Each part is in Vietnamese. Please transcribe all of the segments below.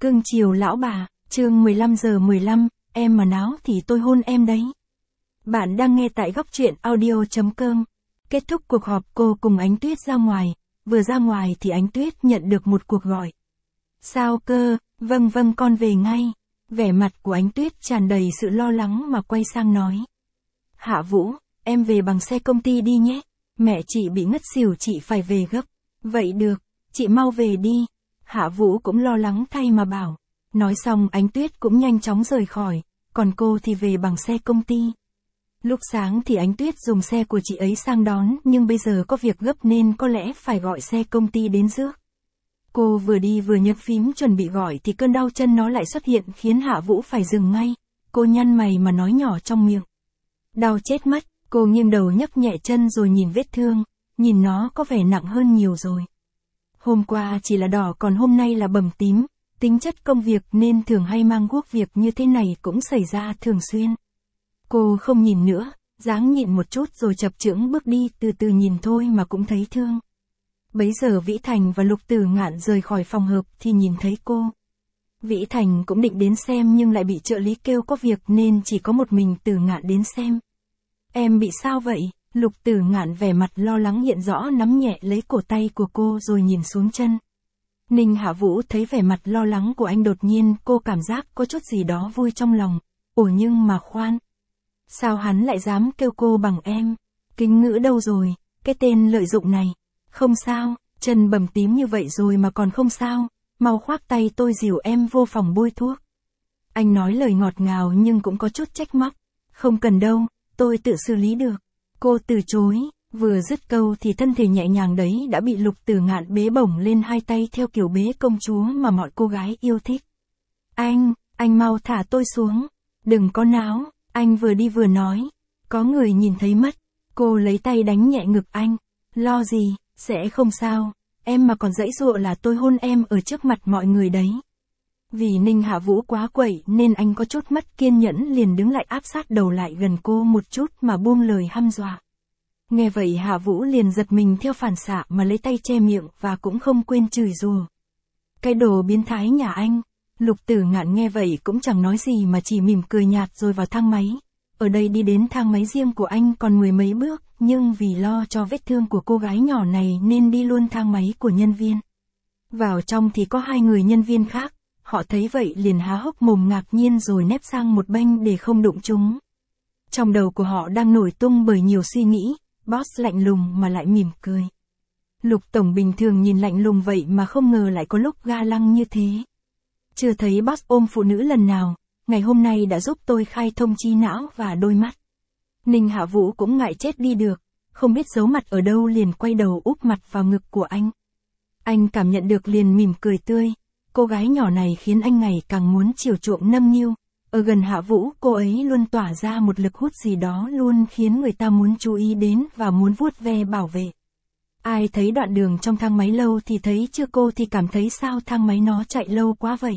Cưng chiều lão bà, chương 15:15, em mà náo thì tôi hôn em đấy. Bạn đang nghe tại góc truyện audio.com. Kết thúc cuộc họp cô cùng Ánh Tuyết ra ngoài, vừa ra ngoài thì Ánh Tuyết nhận được một cuộc gọi. Sao cơ, vâng con về ngay. Vẻ mặt của Ánh Tuyết tràn đầy sự lo lắng mà quay sang nói. Hạ Vũ, em về bằng xe công ty đi nhé, mẹ chị bị ngất xỉu chị phải về gấp. Vậy được, chị mau về đi. Hạ Vũ cũng lo lắng thay mà bảo. Nói xong Ánh Tuyết cũng nhanh chóng rời khỏi, còn cô thì về bằng xe công ty. Lúc sáng thì Ánh Tuyết dùng xe của chị ấy sang đón, nhưng bây giờ có việc gấp nên có lẽ phải gọi xe công ty đến rước. Cô vừa đi vừa nhấn phím chuẩn bị gọi thì cơn đau chân nó lại xuất hiện khiến Hạ Vũ phải dừng ngay. Cô nhăn mày mà nói nhỏ trong miệng. Đau chết mất, cô nghiêng đầu nhấc nhẹ chân rồi nhìn vết thương, nhìn nó có vẻ nặng hơn nhiều rồi. Hôm qua chỉ là đỏ còn hôm nay là bầm tím, tính chất công việc nên thường hay mang guốc việc như thế này cũng xảy ra thường xuyên. Cô không nhìn nữa, dáng nhịn một chút rồi chập chững bước đi, từ từ nhìn thôi mà cũng thấy thương. Bấy giờ Vĩ Thành và Lục Tử Ngạn rời khỏi phòng họp thì nhìn thấy cô. Vĩ Thành cũng định đến xem nhưng lại bị trợ lý kêu có việc nên chỉ có một mình Tử Ngạn đến xem. Em bị sao vậy? Lục Tử Ngạn vẻ mặt lo lắng hiện rõ nắm nhẹ lấy cổ tay của cô rồi nhìn xuống chân. Ninh Hạ Vũ thấy vẻ mặt lo lắng của anh đột nhiên cô cảm giác có chút gì đó vui trong lòng. Ủa nhưng mà khoan. Sao hắn lại dám kêu cô bằng em? Kính ngữ đâu rồi? Cái tên lợi dụng này. Không sao, chân bầm tím như vậy rồi mà còn không sao. Mau khoác tay tôi dìu em vô phòng bôi thuốc. Anh nói lời ngọt ngào nhưng cũng có chút trách móc. Không cần đâu, tôi tự xử lý được. Cô từ chối, vừa dứt câu thì thân thể nhẹ nhàng đấy đã bị Lục Tử Ngạn bế bổng lên hai tay theo kiểu bế công chúa mà mọi cô gái yêu thích. Anh mau thả tôi xuống. Đừng có náo, anh vừa đi vừa nói. Có người nhìn thấy mất. Cô lấy tay đánh nhẹ ngực anh. Lo gì, sẽ không sao. Em mà còn giãy giụa là tôi hôn em ở trước mặt mọi người đấy. Vì Ninh Hạ Vũ quá quậy nên anh có chút mất kiên nhẫn liền đứng lại áp sát đầu lại gần cô một chút mà buông lời hăm dọa. Nghe vậy Hạ Vũ liền giật mình theo phản xạ mà lấy tay che miệng và cũng không quên chửi rủa. Cái đồ biến thái nhà anh. Lục Tử Ngạn nghe vậy cũng chẳng nói gì mà chỉ mỉm cười nhạt rồi vào thang máy. Ở đây đi đến thang máy riêng của anh còn mười mấy bước, nhưng vì lo cho vết thương của cô gái nhỏ này nên đi luôn thang máy của nhân viên. Vào trong thì có hai người nhân viên khác, họ thấy vậy liền há hốc mồm ngạc nhiên rồi nép sang một bên để không đụng chúng. Trong đầu của họ đang nổi tung bởi nhiều suy nghĩ, boss lạnh lùng mà lại mỉm cười. Lục tổng bình thường nhìn lạnh lùng vậy mà không ngờ lại có lúc ga lăng như thế. Chưa thấy boss ôm phụ nữ lần nào, ngày hôm nay đã giúp tôi khai thông trí não và đôi mắt. Ninh Hạ Vũ cũng ngại chết đi được, không biết giấu mặt ở đâu liền quay đầu úp mặt vào ngực của anh. Anh cảm nhận được liền mỉm cười tươi, cô gái nhỏ này khiến anh ngày càng muốn chiều chuộng nâng niu. Ở gần Hạ Vũ cô ấy luôn tỏa ra một lực hút gì đó luôn khiến người ta muốn chú ý đến và muốn vuốt ve bảo vệ. Ai thấy đoạn đường trong thang máy lâu thì thấy chưa, cô thì cảm thấy sao thang máy nó chạy lâu quá vậy?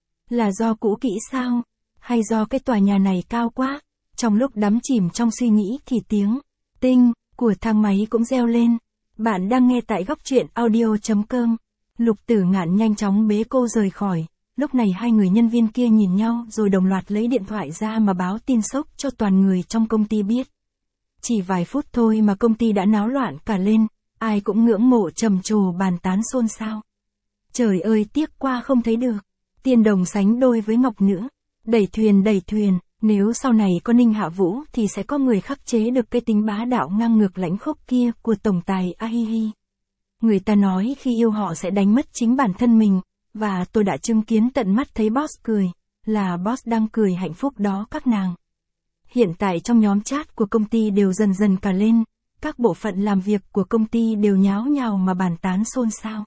Là do cũ kỹ sao? Hay do cái tòa nhà này cao quá? Trong lúc đắm chìm trong suy nghĩ thì tiếng tinh của thang máy cũng reo lên. Bạn đang nghe tại góc truyện audio.com. Lục Tử Ngạn nhanh chóng bế cô rời khỏi. Lúc này hai người nhân viên kia nhìn nhau rồi đồng loạt lấy điện thoại ra mà báo tin sốc cho toàn người trong công ty biết. Chỉ vài phút thôi mà công ty đã náo loạn cả lên, ai cũng ngưỡng mộ trầm trồ bàn tán xôn xao. Trời ơi tiếc quá không thấy được. Tiên đồng sánh đôi với ngọc nữ. Đẩy thuyền, nếu sau này có Ninh Hạ Vũ thì sẽ có người khắc chế được cái tính bá đạo ngang ngược lãnh khốc kia của tổng tài Ahihi. Người ta nói khi yêu họ sẽ đánh mất chính bản thân mình, và tôi đã chứng kiến tận mắt thấy boss cười, là boss đang cười hạnh phúc đó các nàng. Hiện tại trong nhóm chat của công ty đều dần dần cả lên, các bộ phận làm việc của công ty đều nháo nhào mà bàn tán xôn xao.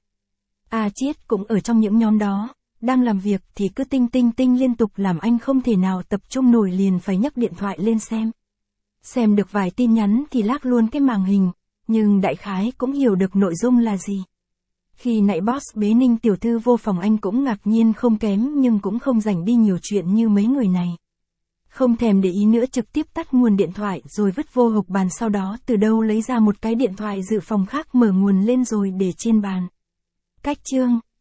A Chiết cũng ở trong những nhóm đó. Đang làm việc thì cứ tinh liên tục làm anh không thể nào tập trung nổi liền phải nhấc điện thoại lên xem. Xem được vài tin nhắn thì lác luôn cái màn hình, nhưng đại khái cũng hiểu được nội dung là gì. Khi nãy boss bế Ninh tiểu thư vô phòng anh cũng ngạc nhiên không kém nhưng cũng không rảnh đi nhiều chuyện như mấy người này. Không thèm để ý nữa trực tiếp tắt nguồn điện thoại rồi vứt vô hộc bàn, sau đó từ đâu lấy ra một cái điện thoại dự phòng khác mở nguồn lên rồi để trên bàn. Cách chương